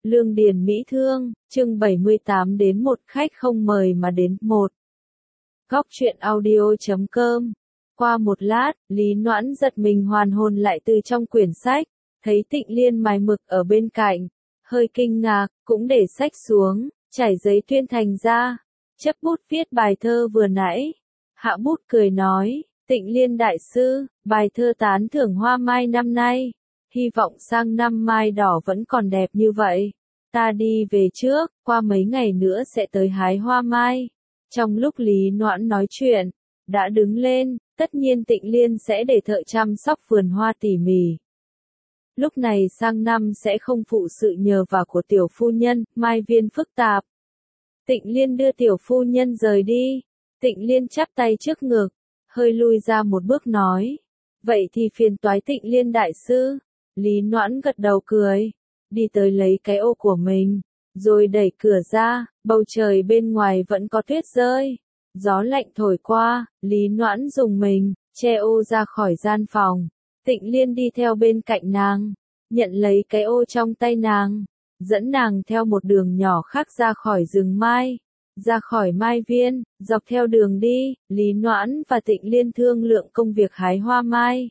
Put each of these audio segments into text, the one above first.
Lương Điền Mỹ Thương, chương 78 đến một khách không mời mà đến. Một Góc truyện audio.com. Qua một lát, Lý Noãn giật mình hoàn hồn lại từ trong quyển sách, thấy Tịnh Liên mài mực ở bên cạnh, hơi kinh ngạc, cũng để sách xuống, trải giấy tuyên thành ra, chấp bút viết bài thơ vừa nãy. Hạ bút cười nói, Tịnh Liên đại sư, bài thơ tán thưởng hoa mai năm nay, hy vọng sang năm mai đỏ vẫn còn đẹp như vậy. Ta đi về trước, qua mấy ngày nữa sẽ tới hái hoa mai. Trong lúc Lý Noãn nói chuyện, đã đứng lên, tất nhiên Tịnh Liên sẽ để thợ chăm sóc vườn hoa tỉ mỉ. Lúc này sang năm sẽ không phụ sự nhờ vả của tiểu phu nhân, mai viên phức tạp. Tịnh Liên đưa tiểu phu nhân rời đi. Tịnh Liên chắp tay trước ngực, hơi lui ra một bước nói. Vậy thì phiền toái Tịnh Liên đại sư. Lý Noãn gật đầu cười, đi tới lấy cái ô của mình, rồi đẩy cửa ra, bầu trời bên ngoài vẫn có tuyết rơi. Gió lạnh thổi qua, Lý Noãn dùng mình, che ô ra khỏi gian phòng. Tịnh Liên đi theo bên cạnh nàng, nhận lấy cái ô trong tay nàng, dẫn nàng theo một đường nhỏ khác ra khỏi rừng mai, ra khỏi mai viên, dọc theo đường đi, Lý Noãn và Tịnh Liên thương lượng công việc hái hoa mai.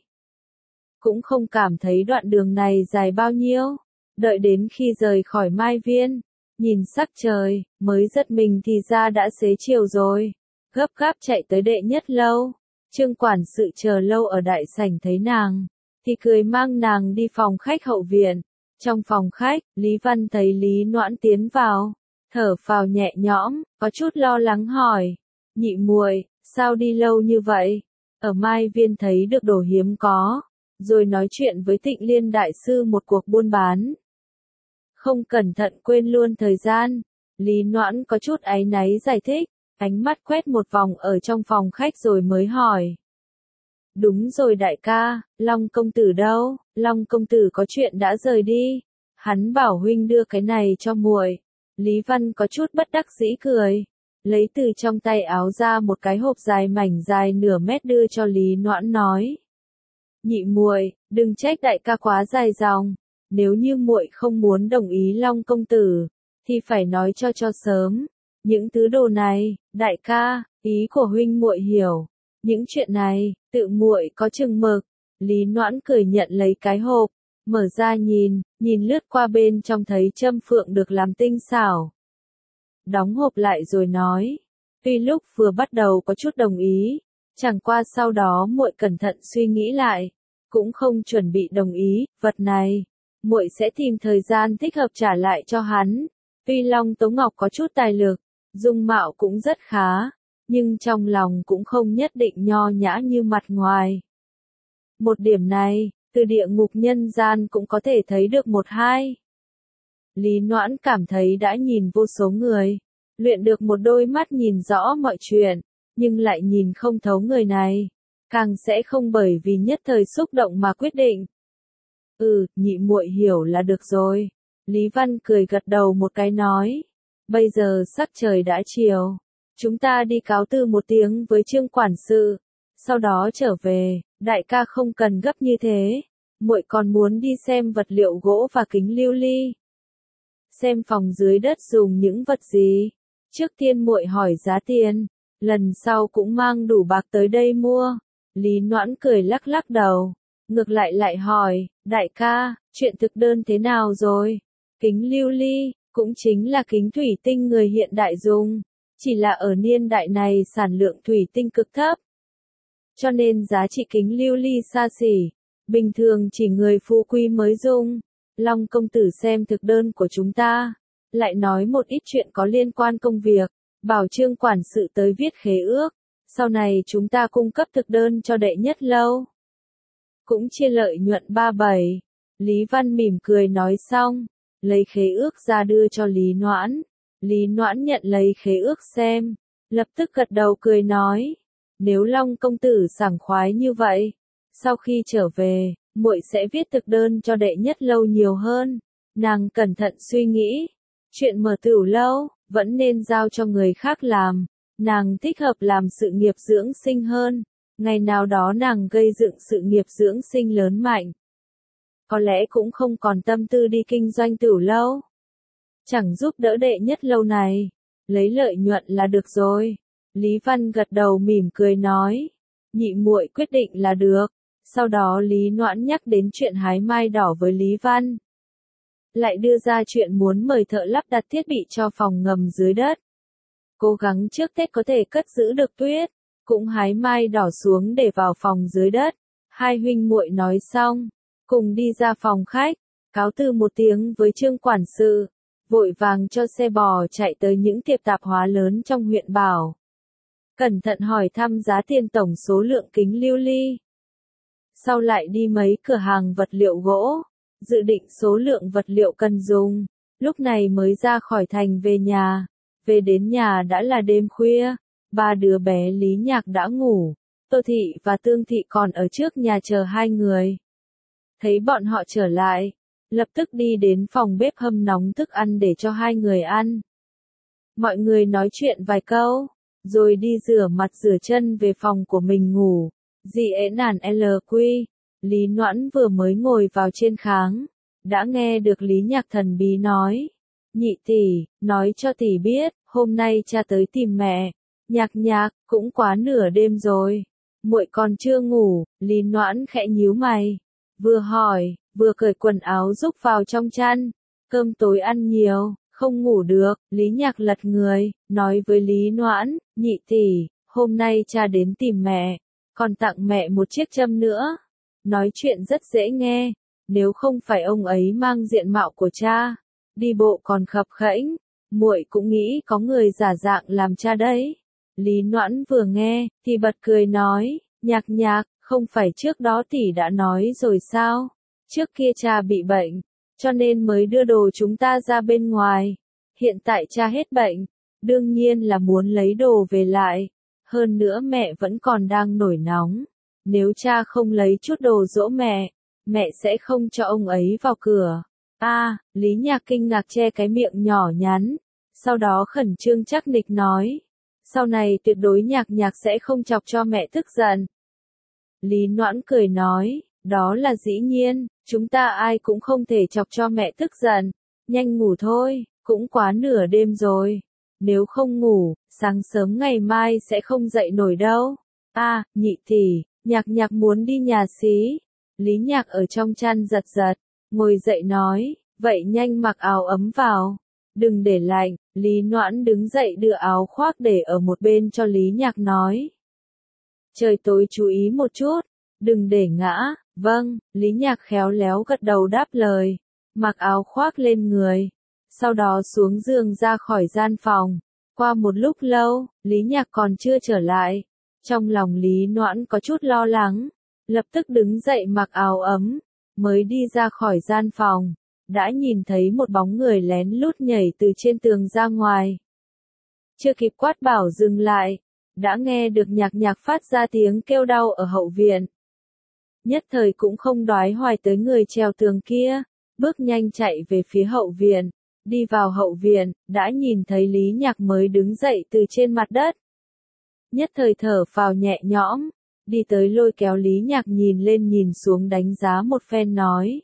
Cũng không cảm thấy đoạn đường này dài bao nhiêu, đợi đến khi rời khỏi mai viên, nhìn sắc trời, mới giật mình thì ra đã xế chiều rồi, gấp gáp chạy tới đệ nhất lâu. Trương quản sự chờ lâu ở đại sảnh thấy nàng, thì cười mang nàng đi phòng khách hậu viện. Trong phòng khách, Lý Văn thấy Lý Noãn tiến vào, thở phào nhẹ nhõm, có chút lo lắng hỏi, nhị muội, sao đi lâu như vậy? Ở mai viên thấy được đồ hiếm có, rồi nói chuyện với Tịnh Liên đại sư một cuộc buôn bán. Không cẩn thận quên luôn thời gian, Lý Noãn có chút áy náy giải thích, ánh mắt quét một vòng ở trong phòng khách rồi mới hỏi. Đúng rồi đại ca, Long công tử đâu? Long công tử có chuyện đã rời đi. Hắn bảo huynh đưa cái này cho muội. Lý Văn có chút bất đắc dĩ cười, lấy từ trong tay áo ra một cái hộp dài mảnh dài nửa mét đưa cho Lý Noãn nói. Nhị muội, đừng trách đại ca quá dài dòng, nếu như muội không muốn đồng ý Long công tử, thì phải nói cho sớm. Những thứ đồ này, đại ca, ý của huynh muội hiểu. Những chuyện này, tự muội có chừng mực. Lý Noãn cười nhận lấy cái hộp, mở ra nhìn lướt qua bên trong thấy châm phượng được làm tinh xảo. Đóng hộp lại rồi nói, tuy lúc vừa bắt đầu có chút đồng ý, chẳng qua sau đó muội cẩn thận suy nghĩ lại, cũng không chuẩn bị đồng ý, vật này, muội sẽ tìm thời gian thích hợp trả lại cho hắn. Tuy Long Tố Ngọc có chút tài lực, dung mạo cũng rất khá, nhưng trong lòng cũng không nhất định nho nhã như mặt ngoài. Một điểm này, từ địa ngục nhân gian cũng có thể thấy được một hai. Lý Noãn cảm thấy đã nhìn vô số người, luyện được một đôi mắt nhìn rõ mọi chuyện, nhưng lại nhìn không thấu người này, càng sẽ không bởi vì nhất thời xúc động mà quyết định. Nhị muội hiểu là được rồi. Lý Văn cười gật đầu một cái nói, bây giờ sắc trời đã chiều, chúng ta đi cáo từ một tiếng với Trương quản sự, sau đó trở về. Đại ca không cần gấp như thế, muội còn muốn đi xem vật liệu gỗ và kính lưu ly. Xem phòng dưới đất dùng những vật gì. Trước tiên muội hỏi giá tiền, lần sau cũng mang đủ bạc tới đây mua. Lý Noãn cười lắc lắc đầu, ngược lại hỏi, đại ca, chuyện thực đơn thế nào rồi? Kính lưu ly, cũng chính là kính thủy tinh người hiện đại dùng, chỉ là ở niên đại này sản lượng thủy tinh cực thấp. Cho nên giá trị kính lưu ly xa xỉ, bình thường chỉ người phú quý mới dùng. Long công tử xem thực đơn của chúng ta, lại nói một ít chuyện có liên quan công việc, bảo Trương quản sự tới viết khế ước, sau này chúng ta cung cấp thực đơn cho đệ nhất lâu. Cũng chia lợi nhuận 37. Lý Văn mỉm cười nói xong, lấy khế ước ra đưa cho Lý Noãn. Lý Noãn nhận lấy khế ước xem, lập tức gật đầu cười nói. Nếu Long công tử sảng khoái như vậy, sau khi trở về, muội sẽ viết thực đơn cho đệ nhất lâu nhiều hơn. Nàng cẩn thận suy nghĩ, chuyện mở tửu lâu, vẫn nên giao cho người khác làm. Nàng thích hợp làm sự nghiệp dưỡng sinh hơn. Ngày nào đó nàng gây dựng sự nghiệp dưỡng sinh lớn mạnh, có lẽ cũng không còn tâm tư đi kinh doanh tửu lâu. Chẳng giúp đỡ đệ nhất lâu này. Lấy lợi nhuận là được rồi. Lý Văn gật đầu mỉm cười nói. Nhị muội quyết định là được. Sau đó Lý Noãn nhắc đến chuyện hái mai đỏ với Lý Văn. Lại đưa ra chuyện muốn mời thợ lắp đặt thiết bị cho phòng ngầm dưới đất. Cố gắng trước Tết có thể cất giữ được tuyết. Cũng hái mai đỏ xuống để vào phòng dưới đất. Hai huynh muội nói xong. Cùng đi ra phòng khách. Cáo từ một tiếng với Trương quản sự. Vội vàng cho xe bò chạy tới những tiệm tạp hóa lớn trong huyện Bảo. Cẩn thận hỏi thăm giá tiền tổng số lượng kính lưu ly. Sau lại đi mấy cửa hàng vật liệu gỗ. Dự định số lượng vật liệu cần dùng. Lúc này mới ra khỏi thành về nhà. Về đến nhà đã là đêm khuya. Ba đứa bé Lý Nhạc đã ngủ. Tô Thị và Tương Thị còn ở trước nhà chờ hai người. Thấy bọn họ trở lại. Lập tức đi đến phòng bếp hâm nóng thức ăn để cho hai người ăn. Mọi người nói chuyện vài câu. Rồi đi rửa mặt rửa chân về phòng của mình ngủ. Dì ế nản LQ. Lý Noãn vừa mới ngồi vào trên kháng. Đã nghe được Lý Nhạc thần bí nói. Nhị tỷ, nói cho tỷ biết, hôm nay cha tới tìm mẹ. Nhạc, cũng quá nửa đêm rồi. Muội còn chưa ngủ. Lý Noãn khẽ nhíu mày. Vừa hỏi, vừa cởi quần áo rúc vào trong chăn. Cơm tối ăn nhiều, không ngủ được. Lý Nhạc lật người, nói với Lý Noãn, nhị tỷ, hôm nay cha đến tìm mẹ. Còn tặng mẹ một chiếc châm nữa. Nói chuyện rất dễ nghe. Nếu không phải ông ấy mang diện mạo của cha, đi bộ còn khập khẽnh, muội cũng nghĩ có người giả dạng làm cha đấy. Lý Noãn vừa nghe, thì bật cười nói, Nhạc, không phải trước đó tỷ đã nói rồi sao? Trước kia cha bị bệnh, cho nên mới đưa đồ chúng ta ra bên ngoài. Hiện tại cha hết bệnh, đương nhiên là muốn lấy đồ về lại. Hơn nữa mẹ vẫn còn đang nổi nóng. Nếu cha không lấy chút đồ dỗ mẹ sẽ không cho ông ấy vào cửa. Lý Nhạc kinh ngạc che cái miệng nhỏ nhắn. Sau đó khẩn trương chắc nịch nói. Sau này tuyệt đối Nhạc sẽ không chọc cho mẹ tức giận. Lý Noãn cười nói, đó là dĩ nhiên, chúng ta ai cũng không thể chọc cho mẹ tức giận. Nhanh ngủ thôi, cũng quá nửa đêm rồi. Nếu không ngủ, sáng sớm ngày mai sẽ không dậy nổi đâu. Nhị tỷ, Nhạc muốn đi nhà xí. Lý Nhạc ở trong chăn giật, ngồi dậy nói, vậy nhanh mặc áo ấm vào. Đừng để lạnh. Lý Noãn đứng dậy đưa áo khoác để ở một bên cho Lý Nhạc nói. Trời tối chú ý một chút, đừng để ngã. Vâng, Lý Nhạc khéo léo gật đầu đáp lời, mặc áo khoác lên người. Sau đó xuống giường ra khỏi gian phòng. Qua một lúc lâu, Lý Nhạc còn chưa trở lại. Trong lòng Lý Noãn có chút lo lắng, lập tức đứng dậy mặc áo ấm, mới đi ra khỏi gian phòng. Đã nhìn thấy một bóng người lén lút nhảy từ trên tường ra ngoài. Chưa kịp quát bảo dừng lại, đã nghe được Nhạc phát ra tiếng kêu đau ở hậu viện. Nhất thời cũng không đoái hoài tới người trèo tường kia, bước nhanh chạy về phía hậu viện. Đi vào hậu viện, đã nhìn thấy Lý Nhạc mới đứng dậy từ trên mặt đất. Nhất thời thở phào nhẹ nhõm, đi tới lôi kéo Lý Nhạc nhìn lên nhìn xuống đánh giá một phen nói.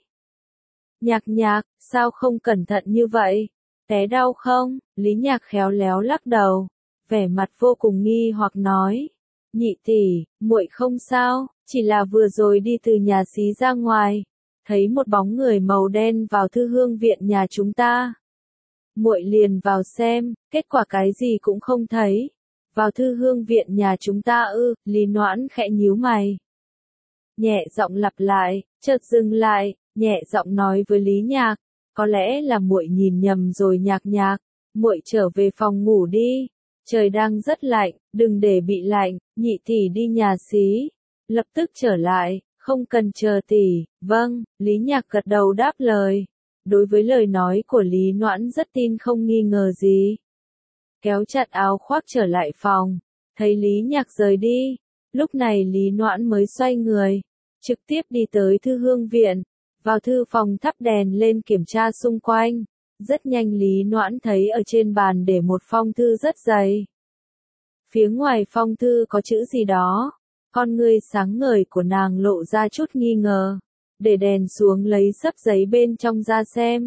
Nhạc, sao không cẩn thận như vậy? Té đau không? Lý Nhạc khéo léo lắc đầu, vẻ mặt vô cùng nghi hoặc nói. Nhị tỷ, muội không sao, chỉ là vừa rồi đi từ nhà xí ra ngoài, thấy một bóng người màu đen vào thư hương viện nhà chúng ta. Muội liền vào xem, kết quả cái gì cũng không thấy. Vào thư hương viện nhà chúng ta ư? Lý Noãn khẽ nhíu mày. Nhẹ giọng lặp lại, chợt dừng lại, nhẹ giọng nói với Lý Nhạc, có lẽ là muội nhìn nhầm rồi Nhạc, muội trở về phòng ngủ đi. Trời đang rất lạnh, đừng để bị lạnh, nhị tỷ đi nhà xí. Lập tức trở lại, không cần chờ tỷ. Vâng, Lý Nhạc gật đầu đáp lời. Đối với lời nói của Lý Noãn rất tin không nghi ngờ gì. Kéo chặt áo khoác trở lại phòng, thấy Lý Nhạc rời đi. Lúc này Lý Noãn mới xoay người, trực tiếp đi tới thư hương viện. Vào thư phòng thắp đèn lên kiểm tra xung quanh. Rất nhanh Lý Noãn thấy ở trên bàn để một phong thư rất dày. Phía ngoài phong thư có chữ gì đó. Con ngươi sáng ngời của nàng lộ ra chút nghi ngờ. Để đèn xuống lấy xấp giấy bên trong ra xem.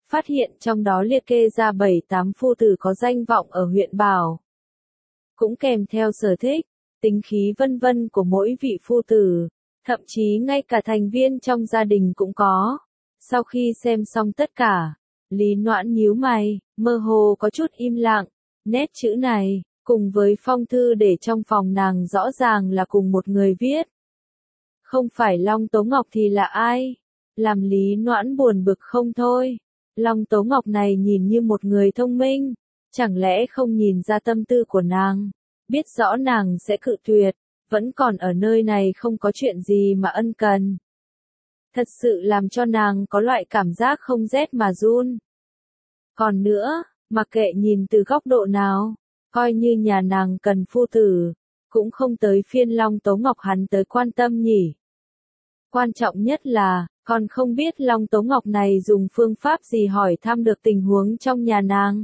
phát hiện trong đó liệt kê ra 7-8 phu tử có danh vọng ở huyện Bảo. Cũng kèm theo sở thích, tính khí vân vân của mỗi vị phu tử, thậm chí ngay cả thành viên trong gia đình cũng có. Sau khi xem xong tất cả, Lý Noãn nhíu mày, mơ hồ có chút im lặng, nét chữ này, cùng với phong thư để trong phòng nàng rõ ràng là cùng một người viết. Không phải Long Tố Ngọc thì là ai? Làm Lý Noãn buồn bực không thôi. Long Tố Ngọc này nhìn như một người thông minh, chẳng lẽ không nhìn ra tâm tư của nàng, biết rõ nàng sẽ cự tuyệt, vẫn còn ở nơi này không có chuyện gì mà ân cần. Thật sự làm cho nàng có loại cảm giác không rét mà run. Còn nữa, mặc kệ nhìn từ góc độ nào, coi như nhà nàng cần phu tử, cũng không tới phiên Long Tố Ngọc hắn tới quan tâm nhỉ. Quan trọng nhất là, còn không biết Long Tố Ngọc này dùng phương pháp gì hỏi thăm được tình huống trong nhà nàng.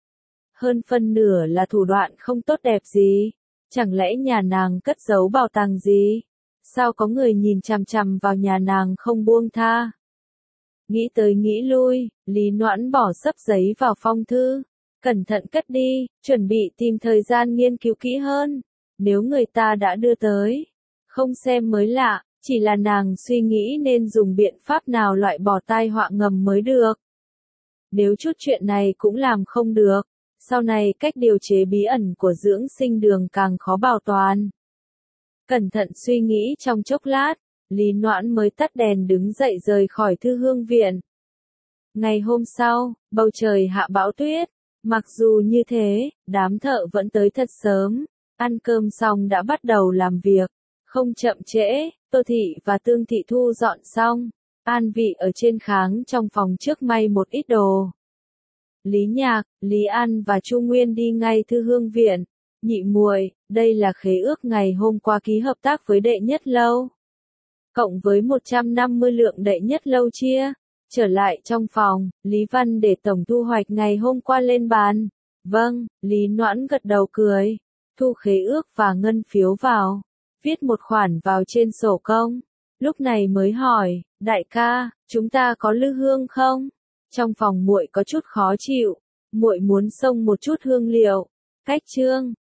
Hơn phân nửa là thủ đoạn không tốt đẹp gì, chẳng lẽ nhà nàng cất giấu bảo tàng gì? Sao có người nhìn chằm chằm vào nhà nàng không buông tha? Nghĩ tới nghĩ lui, Lý Noãn bỏ xấp giấy vào phong thư, cẩn thận cất đi, chuẩn bị tìm thời gian nghiên cứu kỹ hơn. Nếu người ta đã đưa tới, không xem mới lạ, chỉ là nàng suy nghĩ nên dùng biện pháp nào loại bỏ tai họa ngầm mới được. Nếu chút chuyện này cũng làm không được, sau này cách điều chế bí ẩn của dưỡng sinh đường càng khó bảo toàn. Cẩn thận suy nghĩ trong chốc lát, Lý Noãn mới tắt đèn đứng dậy rời khỏi thư hương viện. Ngày hôm sau, bầu trời hạ bão tuyết, mặc dù như thế, đám thợ vẫn tới thật sớm, ăn cơm xong đã bắt đầu làm việc, không chậm trễ, Tô Thị và Tương Thị thu dọn xong, An Vị ở trên kháng trong phòng trước may một ít đồ. Lý Nhạc, Lý An và Chu Nguyên đi ngay thư hương viện. Nhị muội, đây là khế ước ngày hôm qua ký hợp tác với đệ nhất lâu. Cộng với 150 lượng đệ nhất lâu chia. Trở lại trong phòng, Lý Văn để tổng thu hoạch ngày hôm qua lên bàn. Vâng, Lý Noãn gật đầu cười. Thu khế ước và ngân phiếu vào. Viết một khoản vào trên sổ công. Lúc này mới hỏi, đại ca, chúng ta có lư hương không? Trong phòng muội có chút khó chịu. Muội muốn xông một chút hương liệu. Cách trương,